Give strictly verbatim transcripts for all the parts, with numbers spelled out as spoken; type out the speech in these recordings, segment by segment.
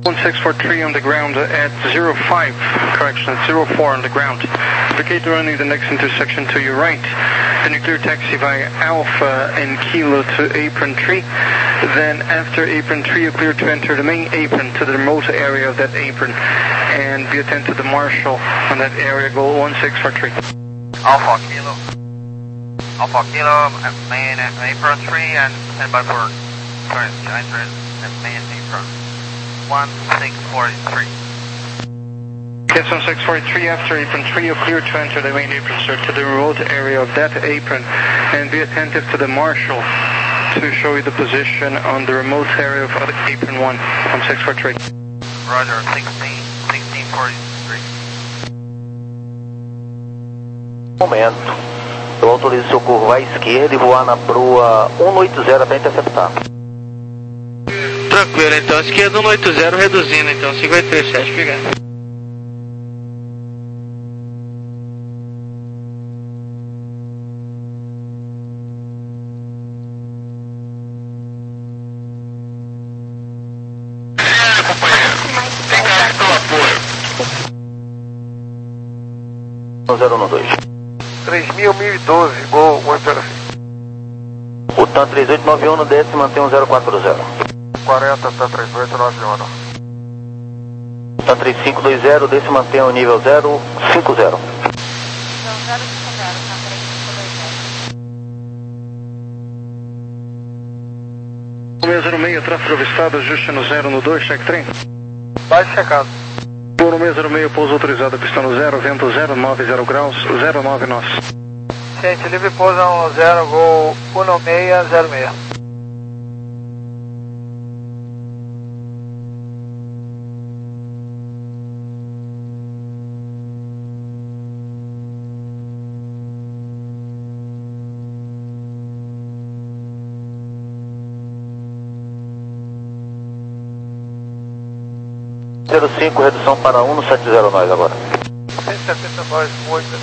one six four three on the ground at zero five, correction, zero four on the ground. Indicate running the next intersection to your right. Then you clear taxi via Alpha and Kilo to apron three. Then after apron three, you clear to enter the main apron to the remote area of that apron. And be attentive to the marshal on that area, go one six four three. Alpha Kilo. Alpha Kilo, main apron three and stand by for current entrance at main apron. one six four three. Yes, one six four three, after apron three, you're clear to enter the main apron, sir, to the remote area of that apron, and be attentive to the marshal to show you the position on the remote area of apron one, one six four three. Roger, sixteen, sixteen forty-three. Momento. Eu autorizo seu curva à esquerda e voar na proa um oito zero até interceptar. Tranquilo, então, esquerda um oito zero, reduzindo, então, cinquenta e três sete, obrigado. zero um dois. três mil, mil e doze, gol um zero cinco. O TAM três oito nove um desce e mantém um zero quatro zero. quarenta, TAM três oito nove um. TAM três cinco dois zero, desce e mantém o nível zero cinco zero. seis zero seis, tráfego avistado, ajuste no zero no dois, check trem. Vai checado. Por um zero seis, pouso autorizado, pista no zero, vento zero nove zero graus, zero nove nós. Gente, livre pouso no zero, gol um seis zero seis. zero cinco, redução para um no sete zero nós agora. cento e setenta nós, oito.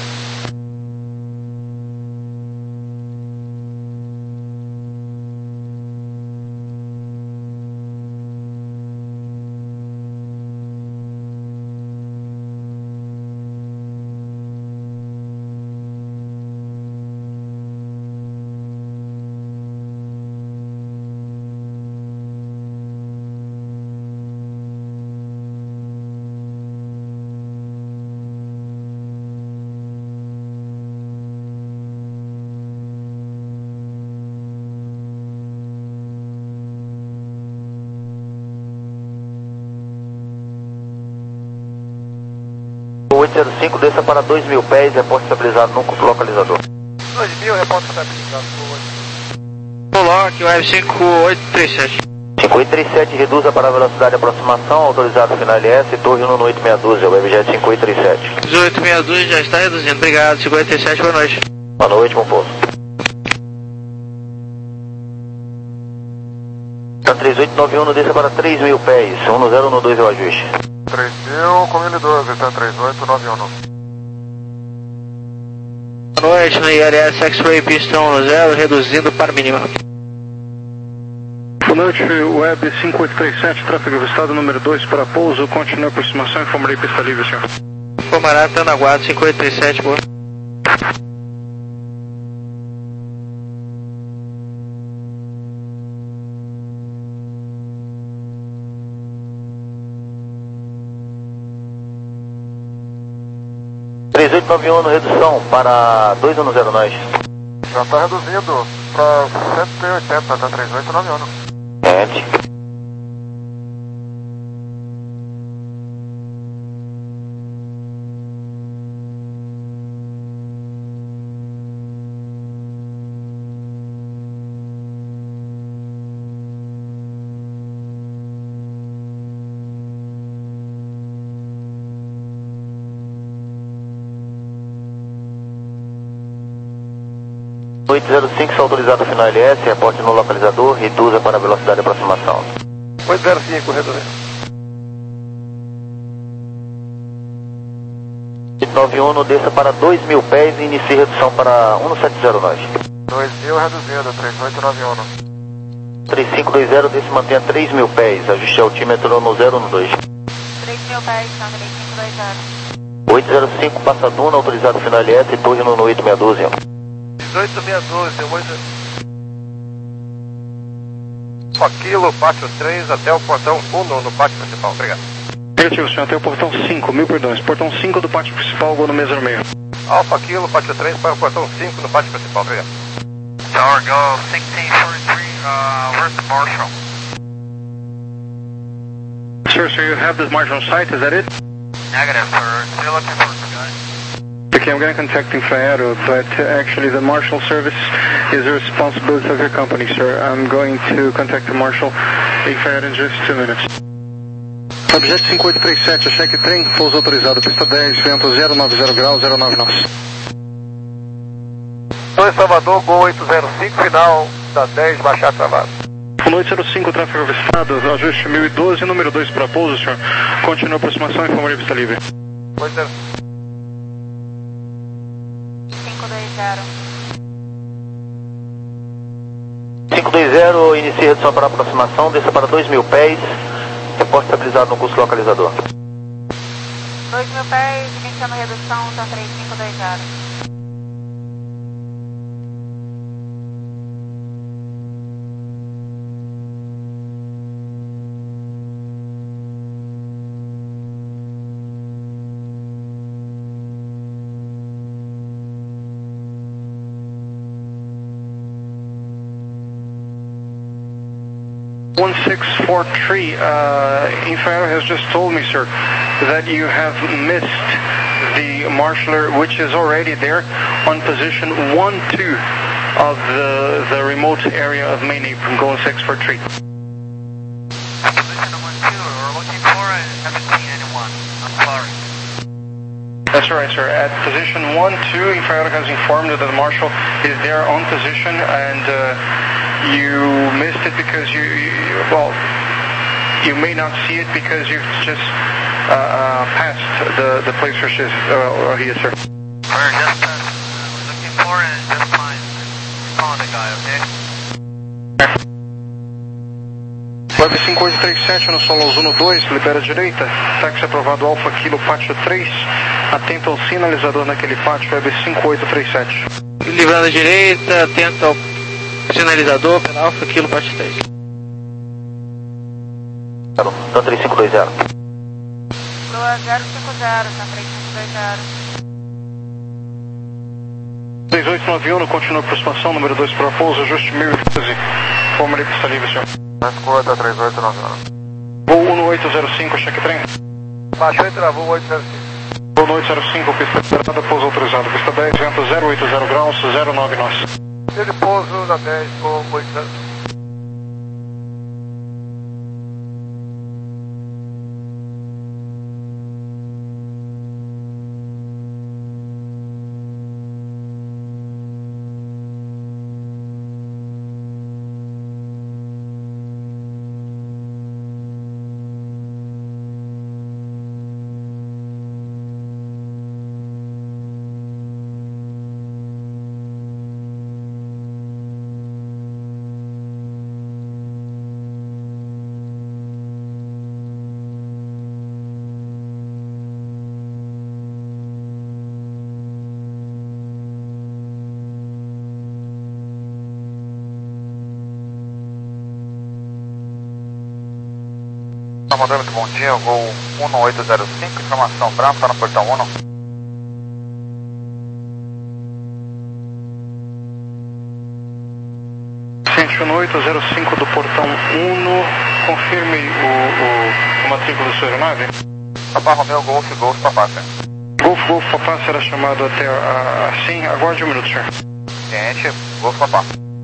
oito zero cinco, desça para dois mil pés, reporte estabilizado no localizador. dois mil, reporte estabilizado. Olá, aqui o F cinco oito três sete. cinco oito três sete, reduza para a velocidade de aproximação, autorizado final L S, torre um no oito seis dois, o Webjet cinco oito três sete. dezoito seis dois já está reduzindo, obrigado, cinquenta e três sete, boa noite. Boa noite, bom pouso. TAM três oito nove um, desça para três mil pés, um no zero no dois é o ajuste. três mil, com mil e doze, TAM três oito nove um. Boa noite, no I L S X-Ray pistão no zero, reduzindo para mínima. Boa noite, Web cinco oito três sete, tráfego avistado número dois para pouso, continua a aproximação, informarei pista livre, senhor. Informará, tá na guarda, cinco oito três sete, boa. três oito nove um, redução para dois um zero nós. Já está reduzindo para cento e oitenta, TAM três oito nove um. Ente. oito zero cinco, está autorizado final L S, reporte no localizador, reduza para a velocidade de aproximação. oito zero cinco, reduzindo. oito nove um, desça para dois mil pés e inicie redução para um no sete zero nós. dois mil, reduzindo, três oito nove um. três cinco dois zero, desse mantenha três mil pés, ajuste altímetro no zero um dois. três mil pés, são três cinco dois zero. oito zero cinco, passa Duna, autorizado final L S, torre no oito meia dúzia. dezoito meia dúzia, oito... Aquilo, pátio três, até o portão um no pátio principal, obrigado. Negativo, senhor, até o portão cinco, mil perdões. Portão cinco do pátio principal, gol no mês zero meio. Alfa Kilo, pátio três, para o portão cinco no pátio principal, obrigado. Tower, go sixteen forty-three, uh, where's the marshal? Sir, sir, you have this marginal site, is that it? Negative, sir. Still looking for the guy. Okay, I'm going to contact Infraero, but uh, actually the marshal service is the responsibility of your company, sir. I'm going to contact the marshal Infraero in just two minutes. Objeto cinco oito três sete, cheque trem, pouso autorizado, pista dez, vento zero nove zero graus, zero nove nós. dois Salvador, Gol oito zero cinco, final da dez, baixar travado. oito zero cinco, tráfego avistado, ajuste mil e doze, número dois para pouso, senhor. Continua a aproximação, informaria pista livre. oito zero cinco dois zero. cinco dois zero, inicie redução para aproximação, desça para dois mil pés, reporte estabilizado no curso localizador. dois mil pés, iniciando redução, tá três cinco dois zero. one six four three, uh, Infraero has just told me, sir, that you have missed the marshaller, which is already there on position one two of the, the remote area of main apron, going six four three. Position one two, we're looking for it. Haven't seen anyone. I'm sorry. That's right, sir. At position one two, Infraero has informed that the marshal is there on position, and uh, you missed it because you, you, well, you may not see it because you've just uh, uh, passed the, the place where she is, uh, he is, sir. We're just, uh, we're looking for it. Just fine. Found the guy, okay? Web cinco oito três sete no solo Zuno dois, libera a direita. Táxi aprovado Alfa Kilo Pátio três. Atento ao sinalizador naquele pátio, Web cinco oito três sete. Livrando a direita, atento ao sinalizador pela Alfa Kilo Pátio três. Então três cinco dois zero. Lua zero cinco zero, tá três cinco dois zero. três oito nove um, continua a aproximação, número dois para pouso, ajuste mil e doze. Forma pista livre, senhor. Escuta, três oito nove um. Voo um oito zero cinco, cheque trem. Baixou e travou oito zero cinco. Voo oito zero cinco, pista liberada, pouso autorizado. Pista dez, vento zero oito zero graus, zero nove nós. Ele pouso na dez, Gol oito zero cinco. Comandante, bom dia, voo um oito zero cinco, informação branca, está no portão um. um oito zero cinco do portão um, confirme o, o, o matrícula da sua aeronave. Papá Romeu, Golf, Golf, Papá, senhor. Golf, Golf, Papá será chamado até a, assim, aguarde um minuto, senhor. Ciente, Golf, Papá.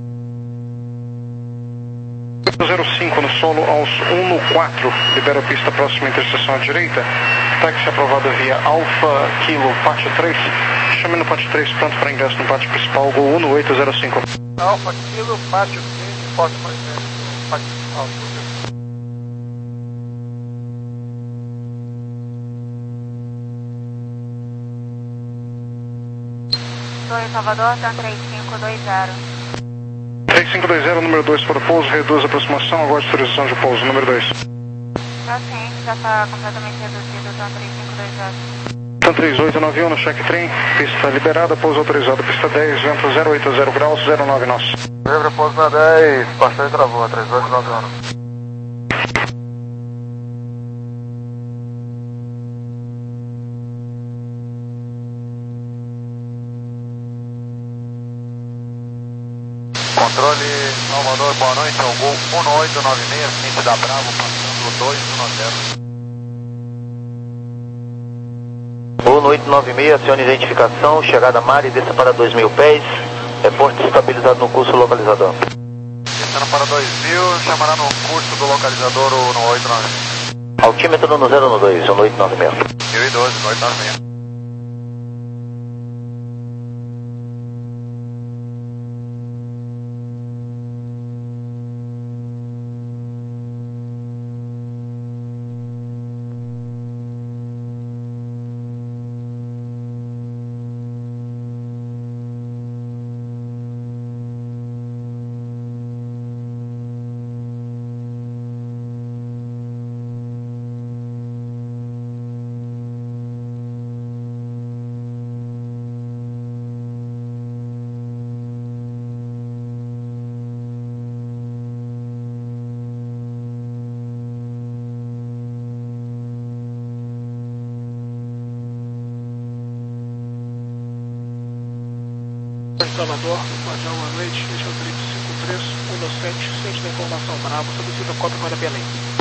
zero cinco no solo aos um no quatro, libera a pista próxima interseção à direita. Táxi aprovado via Alfa Kilo Pátio três. Chame no Pátio três, pronto para ingresso no pátio principal, Gol um oito zero cinco. Alfa Kilo, Pátio três, porta para ingresso, pátio principal. Torre Salvador, tá três cinco dois zero. três três cinco dois zero, número dois para o pouso, reduz a aproximação, agora autorização de pouso, número dois. Tá sim, já está completamente reduzido, tá três cinco dois zero. Então três oito nove um no check trem, pista liberada, pouso autorizado, pista dez, vento zero oito zero graus, zero nove nós. Livre, pouso na dez, parceiro travou, três oito nove um. Controle Salvador, boa noite, é o Gol um oito nove seis, cliente da Bravo, passando dois um zero. Gol oito nove seis, acione identificação, chegada Mari, desça para dois mil pés, reporte estabilizado no curso localizador. Descendo para dois mil, chamará no curso do localizador o no oito nove seis. Altímetro no zero no dois, no oito nove seis. mil e doze, no oito nove seis. Salvador, Guardião, boa noite, este é o trip cinco três um sete, centro da informação Bravo, solicita cópia para Belém.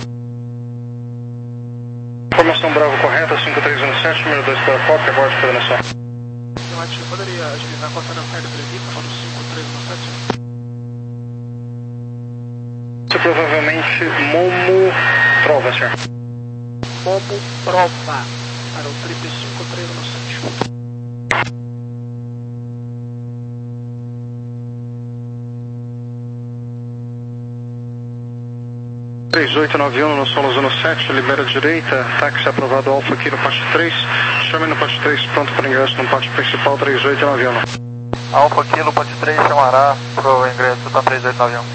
Informação Bravo correta, cinco três um sete, número dois para a cópia, aguarde coordenação. Eu acho que poderia agilizar a costa da saída prevista para o cinco três um sete? Isso provavelmente Momo Prova, senhor. Momo Prova, para o trip cinco três um sete. três oito nove um no solo zona sete, libera a direita, táxi aprovado Alfa aqui no pátio três, chame no pátio três, pronto para ingresso no pátio principal três oito nove um. Alfa Kilo, pátio três, chamará pro ingresso da três oito nove um.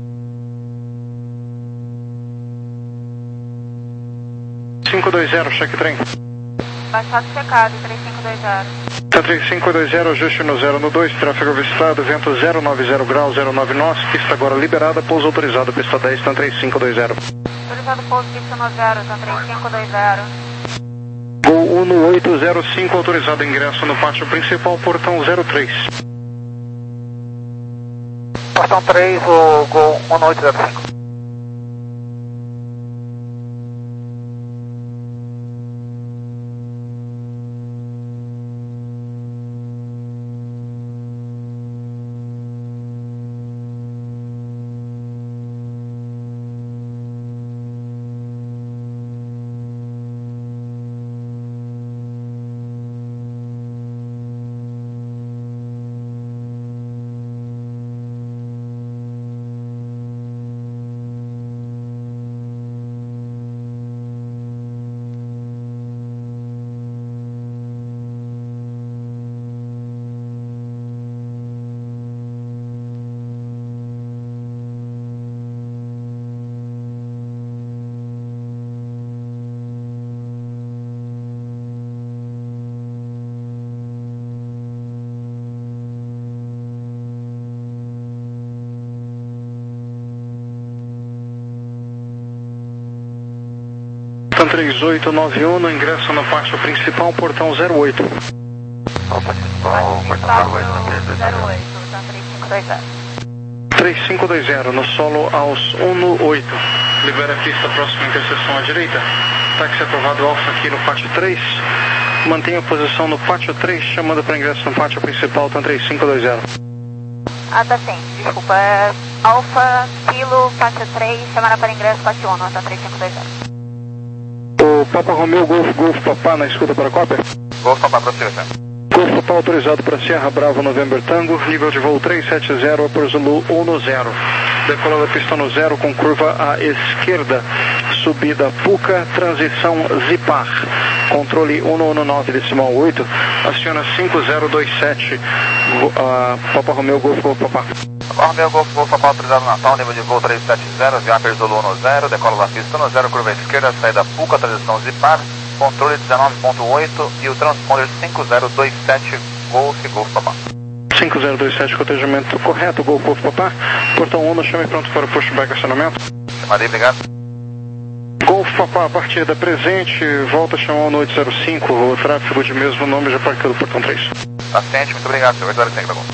cinco dois zero, cheque trem. Baixado checado, três cinco dois zero. Então três cinco dois zero, ajuste no zero no dois, tráfego avistado, vento zero nove zero graus, zero nove nós, pista agora liberada, pouso autorizado, pista dez, então três cinco dois zero. Autorizado pouso, pista no zero, então três cinco dois zero. Gol um oito zero cinco, autorizado ingresso no pátio principal, portão zero três. Portão três, o Gol um oito zero cinco. três oito nove um, no ingresso no pátio principal, portão zero oito. zero oito, então três cinco dois zero. três cinco dois zero, no solo aos um oito. Libera a pista, próxima interseção à direita. Táxi aprovado Alfa aqui no pátio três. Mantenha a posição no pátio três, chamando para ingresso no pátio principal, então três cinco dois zero. Ah, tá sim, desculpa. É Alfa, Kilo, pátio três, chamará para ingresso, pátio um, então três cinco dois zero. O Papa Romeu, Golf, Golf, Papá, na escuta para a cópia? Golf, Papá, para você, Golf, Papá, autorizado para Sierra Bravo, November Tango, nível de voo três sete zero, Upper Zulu um no zero. Decolada pista no zero, com curva à esquerda, subida Puca, transição Zipar. Controle um um nove decimal oito, aciona cinco zero dois sete, uh, Papa Romeu, Golf, Golf, Papá. Romeo Golf, Golf Papa autorizado Natal, nível de voo trezentos e setenta, Viaper Zulu um zero, decola da pista um zero, curva esquerda, saída Puca, transição Zipar, controle dezenove ponto oito e o transponder cinco zero dois sete, Golf, Golf Papa. cinco zero dois sete, cotejamento correto, Golf, Golf Papa, portão um, chame pronto para o pushback acionamento. Chamadei, obrigado. Golf Papa, partida presente, volta a chamar o oito zero cinco, o tráfego de mesmo nome já partiu do portão três. Paciente, muito obrigado, senhor, oito zero cinco, tá bom.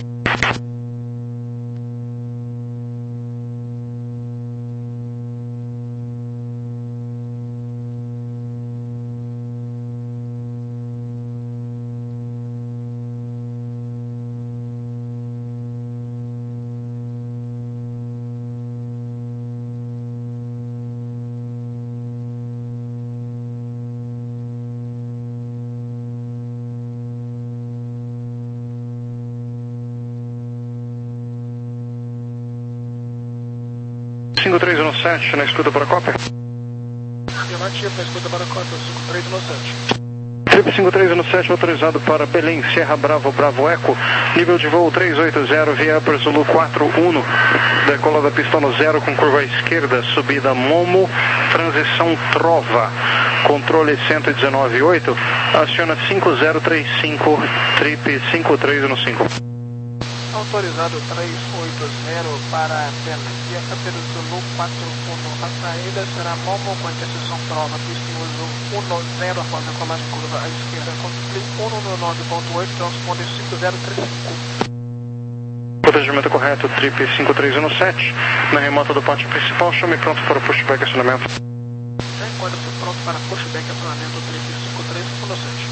cinco três um sete, na escuta para a cópia. Afirmativo, na escuta para a cópia, cinco três um sete. Trip cinco três um sete autorizado para Belém, Sierra Bravo, Bravo Eco, nível de voo trezentos e oitenta, via Upper Zulu quatro um, decola da pista no zero com curva esquerda, subida Momo, transição Trova, controle cento e dezenove ponto oito, aciona cinco zero três cinco, trip cinco três um cinco. Autorizado trezentos e oitenta para Belém, via Upper Zulu quatro um, a saída será Momo com interseção Trova, pista uso um zero após a colagem curva à esquerda, controle cento e nove ponto oito, transponder cinco zero três cinco. Protegimento correto, trip cinco três um sete, na remota do pátio principal, chame pronto para o pushback acionamento. Já enquadra-se pronto para pushback acionamento, trip cinco três um sete.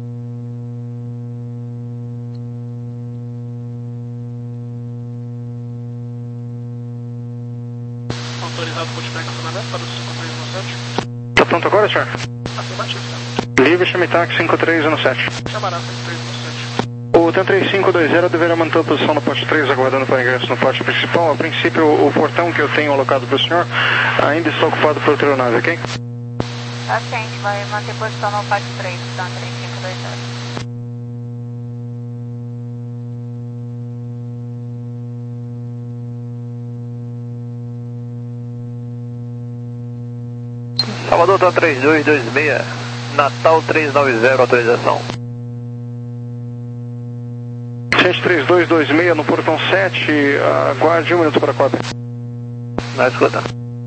Autorizado pushback acionamento para o cinco três um sete. Está pronto agora, senhor? Afirmativo, senhor. Livre, chame táxi cinco três um sete. Chamará cinco três um sete. O T três cinco dois zero deverá manter a posição no pote três, aguardando para ingresso no pátio principal. A princípio, o, o portão que eu tenho alocado para o senhor ainda está ocupado por outra aeronave, ok? Paciente, vai manter posição no pátio três, tá? três cinco dois zero. Salvador, tá três dois dois seis, Natal três nove zero, autorização. Gente três dois dois seis no portão sete, aguarde um minuto para a cópia. Na escuta.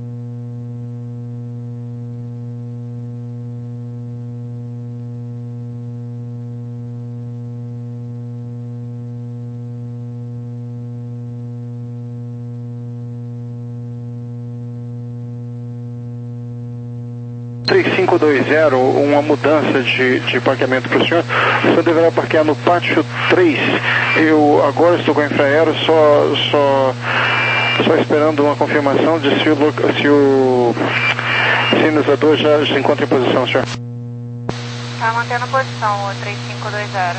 três cinco dois zero, uma mudança de, de parqueamento para o senhor. O senhor deverá parquear no pátio três. Eu agora estou com a infraero, só, só, só esperando uma confirmação de se o, se o sinalizador já se encontra em posição, senhor. Tá mantendo posição, o três cinco dois zero.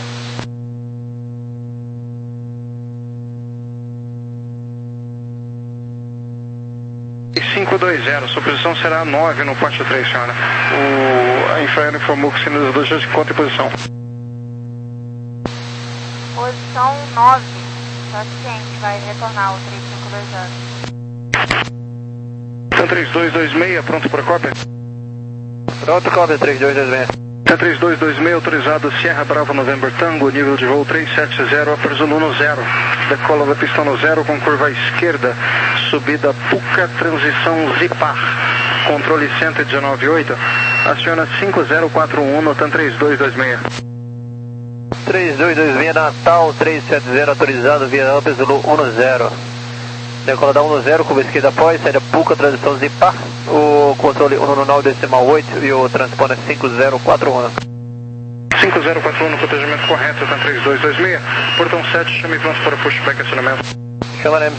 cinco dois zero, sua posição será nove no pátio três, senhora. O, a infraero informou que o sinalizador já se encontra em posição. Posição nove. Paciente, vai retornar o três cinco dois zero. T três dois dois seis, pronto para cópia? Pronto, cópia três dois dois seis. T três dois dois seis, autorizado Sierra Bravo November Tango, nível de voo trezentos e setenta, Upper Zulu no zero. Decola da pista no zero com curva à esquerda, subida Puca, transição Zipar, controle cento e dezenove ponto oito, aciona cinco zero quatro um no T três dois dois seis. três dois dois seis, Natal trezentos e setenta, autorizado via Upper Zulu um zero. Decola da um zero, curva esquerda após, saída Puca, transição Zipar, o controle um no nove decimal oito e o transponder cinco zero quatro um. cinco zero quatro um no protegimento correto, T três dois dois seis, portão sete, chame pronto para pushback acionamento. Chamaremos.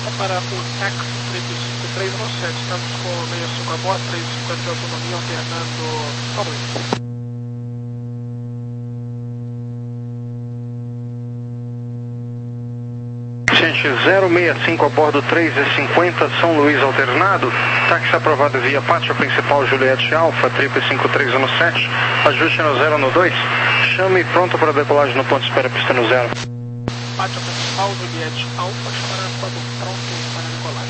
Alfa para o táxi trip cinco três um sete, estamos com sessenta e cinco a bordo, três cinquenta de autonomia, alternando São Luís. Gente, zero seis cinco a bordo, três e cinquenta, São Luís alternado. Táxi aprovado via pátio principal Juliette Alfa, trip cinco três um sete. Ajuste no zero no dois. Chame pronto para decolagem no ponto de espera, pista no zero. Pátio principal Juliette Alfa, chamado pronto para decolagem.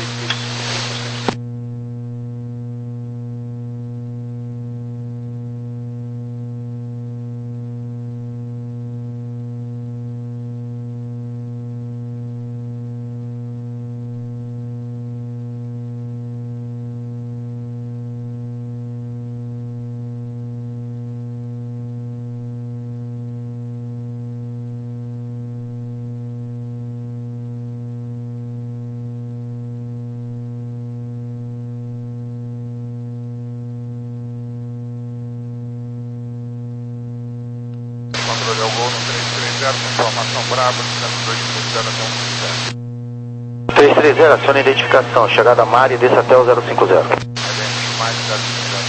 Controle ao gol no três três zero, informação Bravo, distância dois cinco zero até um cinco zero. três três zero, aciona a identificação, chegada a Mari, desça até o zero cinco zero. Mais zero cinco zero.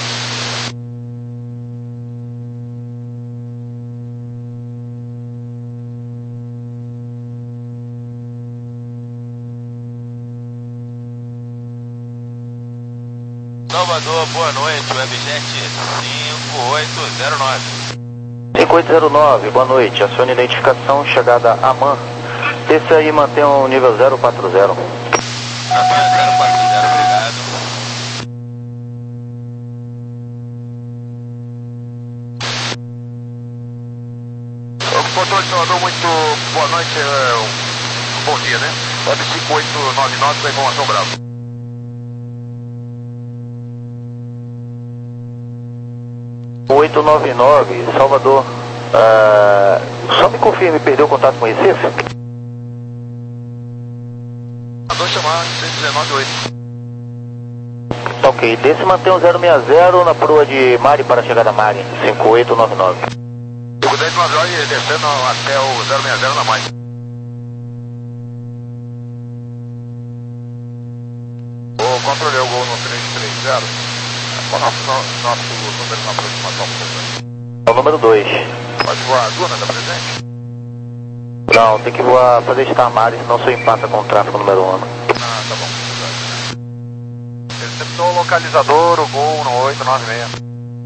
Salvador, boa noite, Webjet cinco oito zero nove. cinco oito zero nove, boa noite, acione a identificação, chegada a Man. Desça aí e mantenha o nível zero quatro zero. Avião zero quatro zero, obrigado. Controle de Salvador, muito boa noite, é, um bom dia, né? Web cinco oito nove nove com a informação Bravo. oito nove nove, Salvador. Uh, só me confirme, perdeu o contato com o Recife? dois chamar cento e dezenove oito. Tá ok, desse mantém o zero seis zero na proa de Mari para a chegada Mari, cinco oito nove nove. cinco oito nove nove descendo até o zero seis zero na mais. O controle é o gol no três três zero. Qual é o nosso, nosso número na aproximação, por favor? É o número dois. Pode voar a Duna, tá presente? Não, tem que voar, fazer estar Mari, senão você empata com o tráfego número um. Ah, tá bom. Receptor localizador, o gol no oito nove seis.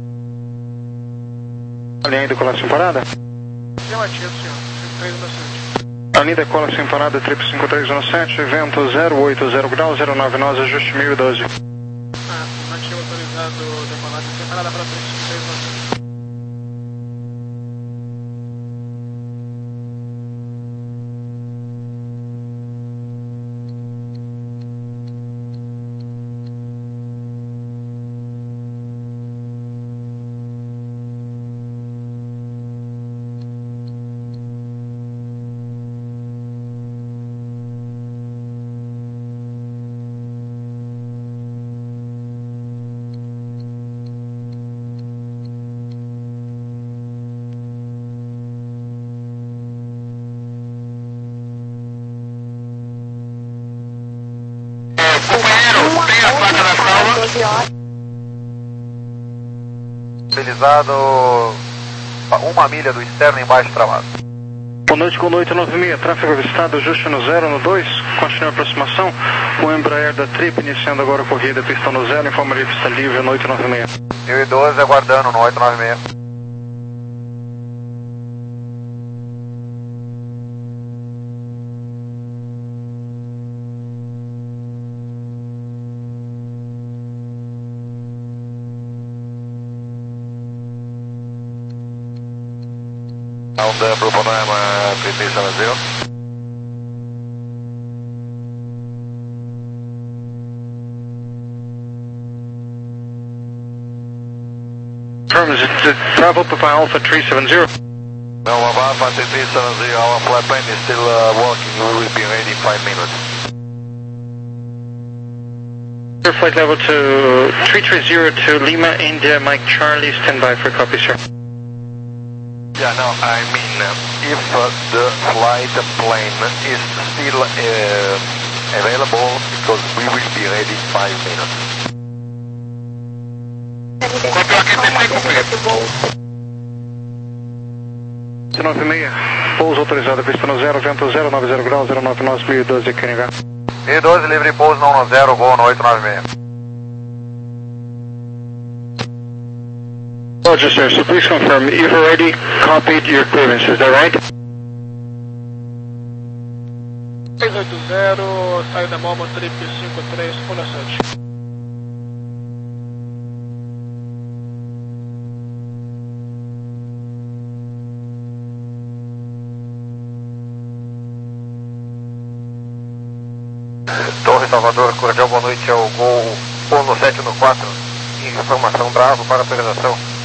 Alinha decolar sem parada? Afirmativo, senhor. cinco três um sete. Alinha decola sem parada, trip cinco três um sete, vento zero oito zero grau, zero nove nove, ajuste mil e doze. Afirmativo autorizado, decolagem separada para três cinco três um sete. Utilizado uma milha do externo embaixo travado. Boa noite, com oito nove seis, tráfego avistado, ajuste no zero no dois, continua a aproximação. O Embraer da Trip iniciando agora a corrida, pistão no zero, informaria pista livre no oito nove seis. mil e doze aguardando no oito nove seis. Onda пропонаємо прийти саме зero. Travel Papa Alpha three seven zero. No, Alpha three seven zero, our flight plan is still uh, working, we will be ready in five minutes. Flight level to three three zero to Lima, India, Mike Charlie, stand by for copy, sir. Yeah, no, I mean, uh, if uh, the flight plane is still uh, Available because we will be ready in five minutes. nove e meia, pouso autorizado, pista no zero, vento zero nove zero graus, zero nove nós, mil e doze, Q N H. mil e doze, livre pouso no um zero, voo no oito nove seis. Roger, sir, so please confirm, you've already copied your clearance, is that right? seis oito zero, saída Momo, trip cinco três um sete. Torre Salvador, cordial boa noite ao Gol Polo sete um quatro, informação Bravo para atualização.